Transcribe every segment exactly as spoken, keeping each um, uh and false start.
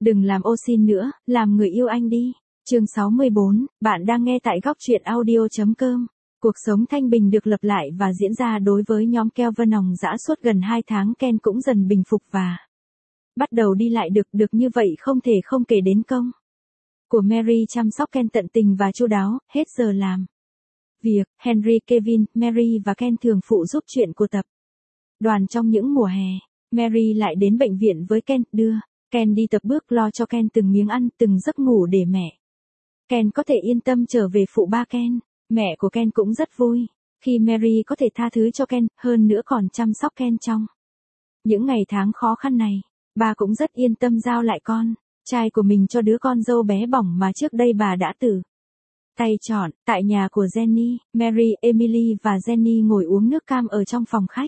Đừng làm ô xin nữa, làm người yêu anh đi. Chương sáu mươi bốn, bạn đang nghe tại góc truyện audio.com. Cuộc sống thanh bình được lập lại và diễn ra đối với nhóm Kelvin dã suốt gần hai tháng. Ken cũng dần bình phục và bắt đầu đi lại được, được như vậy không thể không kể đến công của Mary chăm sóc Ken tận tình và chu đáo, hết giờ làm việc. Henry, Kevin, Mary và Ken thường phụ giúp chuyện của tập đoàn trong những mùa hè. Mary lại đến bệnh viện với Ken, đưa Ken đi tập bước, lo cho Ken từng miếng ăn, từng giấc ngủ để mẹ Ken có thể yên tâm trở về phụ ba Ken. Mẹ của Ken cũng rất vui khi Mary có thể tha thứ cho Ken, hơn nữa còn chăm sóc Ken trong những ngày tháng khó khăn này. Bà cũng rất yên tâm giao lại con trai của mình cho đứa con dâu bé bỏng mà trước đây bà đã tự tay chọn. Tại nhà của Jenny, Mary, Emily và Jenny ngồi uống nước cam ở trong phòng khách.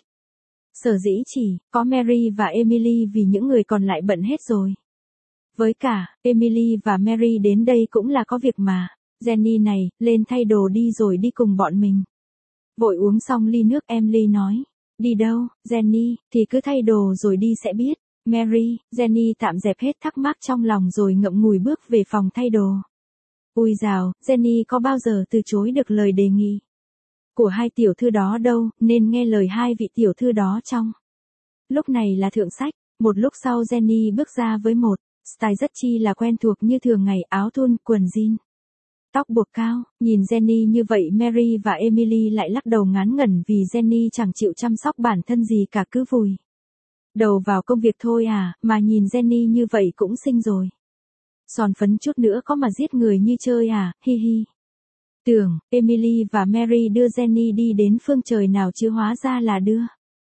Sở dĩ chỉ có Mary và Emily vì những người còn lại bận hết rồi. Với cả, Emily và Mary đến đây cũng là có việc mà. Jenny này, lên thay đồ đi rồi đi cùng bọn mình. Vội uống xong ly nước, Emily nói. Đi đâu, Jenny, thì cứ thay đồ rồi đi sẽ biết. Mary, Jenny tạm dẹp hết thắc mắc trong lòng rồi ngậm ngùi bước về phòng thay đồ. Ui dào, Jenny có bao giờ từ chối được lời đề nghị của hai tiểu thư đó đâu, nên nghe lời hai vị tiểu thư đó trong lúc này là thượng sách. Một lúc sau Jenny bước ra với một style rất chi là quen thuộc như thường ngày, áo thun, quần jean, tóc buộc cao. Nhìn Jenny như vậy, Mary và Emily lại lắc đầu ngán ngẩn vì Jenny chẳng chịu chăm sóc bản thân gì cả, cứ vùi đầu vào công việc thôi à, mà nhìn Jenny như vậy cũng xinh rồi. Son phấn chút nữa có mà giết người như chơi à, hi hi. Tưởng, Emily và Mary đưa Jenny đi đến phương trời nào chứ hóa ra là đưa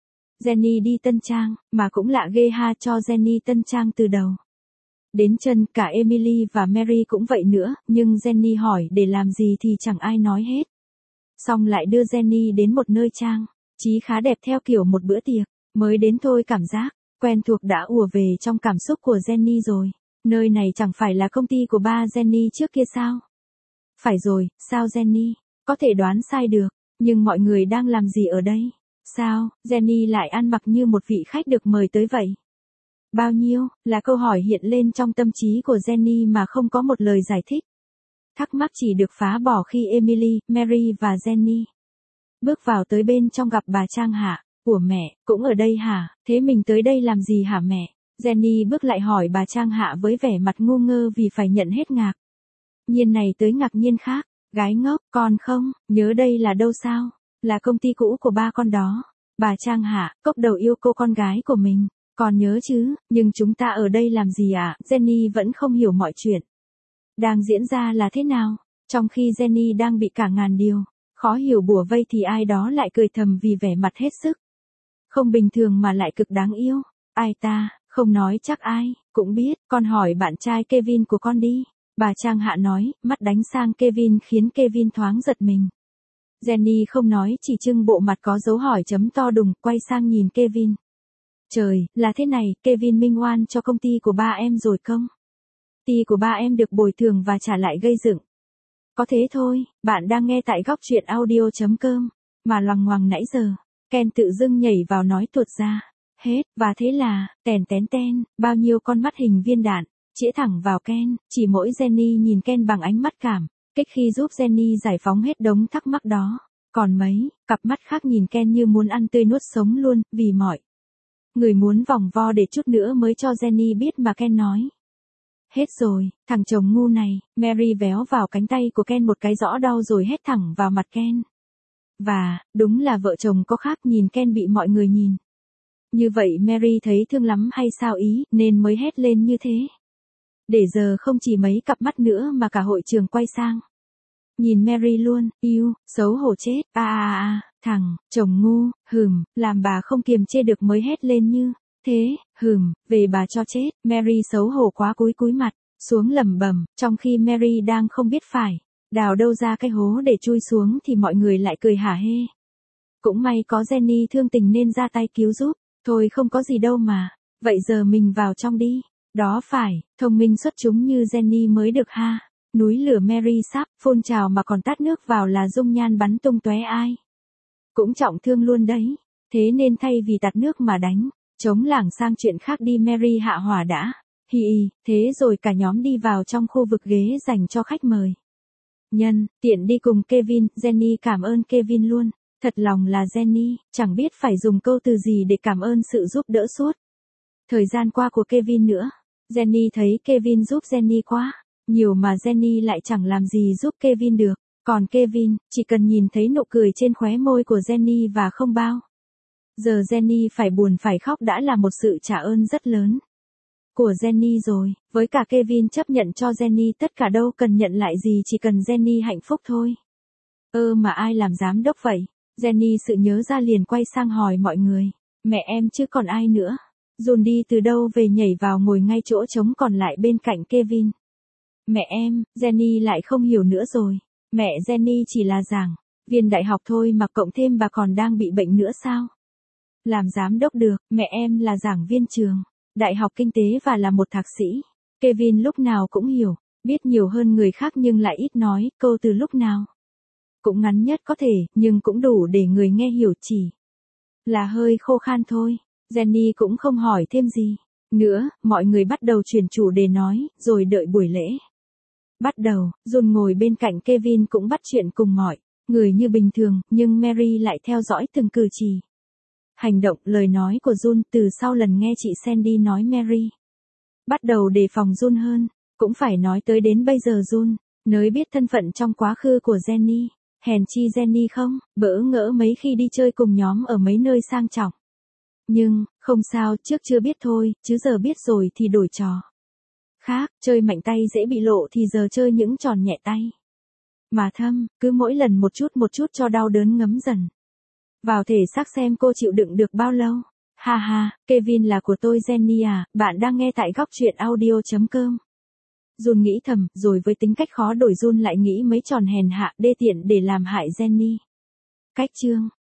Jenny đi tân trang, mà cũng lạ ghê ha, cho Jenny tân trang từ đầu đến chân. Cả Emily và Mary cũng vậy nữa, nhưng Jenny hỏi để làm gì thì chẳng ai nói hết. Xong lại đưa Jenny đến một nơi trang trí khá đẹp theo kiểu một bữa tiệc. Mới đến thôi cảm giác quen thuộc đã ùa về trong cảm xúc của Jenny rồi. Nơi này chẳng phải là công ty của ba Jenny trước kia sao? Phải rồi, sao Jenny có thể đoán sai được? Nhưng mọi người đang làm gì ở đây? Sao, Jenny lại ăn mặc như một vị khách được mời tới vậy? Bao nhiêu, là câu hỏi hiện lên trong tâm trí của Jenny mà không có một lời giải thích. Thắc mắc chỉ được phá bỏ khi Emily, Mary và Jenny bước vào tới bên trong gặp bà Trang Hạ. Của mẹ, cũng ở đây hả? Thế mình tới đây làm gì hả mẹ? Jenny bước lại hỏi bà Trang Hạ với vẻ mặt ngu ngơ vì phải nhận hết ngạc nhiên này tới ngạc nhiên khác. Gái ngốc, con không, nhớ đây là đâu sao? Là công ty cũ của ba con đó. Bà Trang Hạ, cốc đầu yêu cô con gái của mình. Còn nhớ chứ, nhưng chúng ta ở đây làm gì ạ? À? Jenny vẫn không hiểu mọi chuyện đang diễn ra là thế nào. Trong khi Jenny đang bị cả ngàn điều khó hiểu bủa vây thì ai đó lại cười thầm vì vẻ mặt hết sức không bình thường mà lại cực đáng yêu. Ai ta, không nói chắc ai cũng biết, con hỏi bạn trai Kevin của con đi. Bà Trang Hạ nói, mắt đánh sang Kevin khiến Kevin thoáng giật mình. Jenny không nói, chỉ trưng bộ mặt có dấu hỏi chấm to đùng, quay sang nhìn Kevin. Trời, là thế này, Kevin minh oan cho công ty của ba em rồi công ty của ba em được bồi thường và trả lại gây dựng. Có thế thôi, bạn đang nghe tại góc truyện audio.com, mà loằng ngoằng nãy giờ. Ken tự dưng nhảy vào nói tuột ra. Hết, và thế là, tèn tén ten, bao nhiêu con mắt hình viên đạn, chĩa thẳng vào Ken. Chỉ mỗi Jenny nhìn Ken bằng ánh mắt cảm kích khi giúp Jenny giải phóng hết đống thắc mắc đó. Còn mấy, cặp mắt khác nhìn Ken như muốn ăn tươi nuốt sống luôn, vì mọi người muốn vòng vo để chút nữa mới cho Jenny biết mà Ken nói. Hết rồi, thằng chồng ngu này. Mary véo vào cánh tay của Ken một cái rõ đau rồi hét thẳng vào mặt Ken. Và, đúng là vợ chồng có khác, nhìn Ken bị mọi người nhìn như vậy Mary thấy thương lắm hay sao ý, nên mới hét lên như thế. Để giờ không chỉ mấy cặp mắt nữa mà cả hội trường quay sang nhìn Mary luôn. Yêu, xấu hổ chết. À à à, thằng chồng ngu, hừm, làm bà không kiềm chê được mới hét lên như thế. Hừm, về bà cho chết. Mary xấu hổ quá cúi cúi mặt xuống lẩm bẩm, trong khi Mary đang không biết phải đào đâu ra cái hố để chui xuống thì mọi người lại cười hả hê. Cũng may có Jenny thương tình nên ra tay cứu giúp. Thôi không có gì đâu mà. Vậy giờ mình vào trong đi. Đó phải, thông minh xuất chúng như Jenny mới được ha. Núi lửa Mary sắp phun trào mà còn tát nước vào là dung nhan bắn tung tóe, ai cũng trọng thương luôn đấy. Thế nên thay vì tạt nước mà đánh chống lảng sang chuyện khác đi, Mary hạ hỏa đã. Hi hi, thế rồi cả nhóm đi vào trong khu vực ghế dành cho khách mời. Nhân, tiện đi cùng Kevin, Jenny cảm ơn Kevin luôn. Thật lòng là Jenny, chẳng biết phải dùng câu từ gì để cảm ơn sự giúp đỡ suốt thời gian qua của Kevin nữa. Jenny thấy Kevin giúp Jenny quá nhiều mà Jenny lại chẳng làm gì giúp Kevin được. Còn Kevin, chỉ cần nhìn thấy nụ cười trên khóe môi của Jenny và không bao giờ Jenny phải buồn phải khóc đã là một sự trả ơn rất lớn của Jenny rồi. Với cả Kevin chấp nhận cho Jenny tất cả, đâu cần nhận lại gì, chỉ cần Jenny hạnh phúc thôi. Ơ mà ai làm giám đốc vậy? Jenny sự nhớ ra liền quay sang hỏi mọi người. Mẹ em chứ còn ai nữa. Jun đi từ đâu về nhảy vào ngồi ngay chỗ trống còn lại bên cạnh Kevin. Mẹ em, Jenny lại không hiểu nữa rồi. Mẹ Jenny chỉ là giảng viên đại học thôi mà cộng thêm bà còn đang bị bệnh nữa sao? Làm giám đốc được, mẹ em là giảng viên trường đại học kinh tế và là một thạc sĩ. Kevin lúc nào cũng hiểu, biết nhiều hơn người khác nhưng lại ít nói, câu từ lúc nào cũng ngắn nhất có thể, nhưng cũng đủ để người nghe hiểu, chỉ là hơi khô khan thôi. Jenny cũng không hỏi thêm gì nữa, mọi người bắt đầu chuyển chủ đề nói, rồi đợi buổi lễ bắt đầu. Jun ngồi bên cạnh Kevin cũng bắt chuyện cùng mọi người như bình thường, nhưng Mary lại theo dõi từng cử chỉ, hành động, lời nói của Jun. Từ sau lần nghe chị Sandy nói Mary bắt đầu đề phòng Jun hơn. Cũng phải nói tới đến bây giờ Jun nới biết thân phận trong quá khứ của Jenny. Hèn chi Jenny không bỡ ngỡ mấy khi đi chơi cùng nhóm ở mấy nơi sang trọng. Nhưng, không sao, trước chưa biết thôi, chứ giờ biết rồi thì đổi trò khác. Chơi mạnh tay dễ bị lộ thì giờ chơi những tròn nhẹ tay mà thâm, cứ mỗi lần một chút một chút cho đau đớn ngấm dần vào thể xác xem cô chịu đựng được bao lâu. Ha ha, Kevin là của tôi Jenny à, bạn đang nghe tại góc truyện audio.com. Jun nghĩ thầm, rồi với tính cách khó đổi Jun lại nghĩ mấy tròn hèn hạ, đê tiện để làm hại Jenny. Cách chương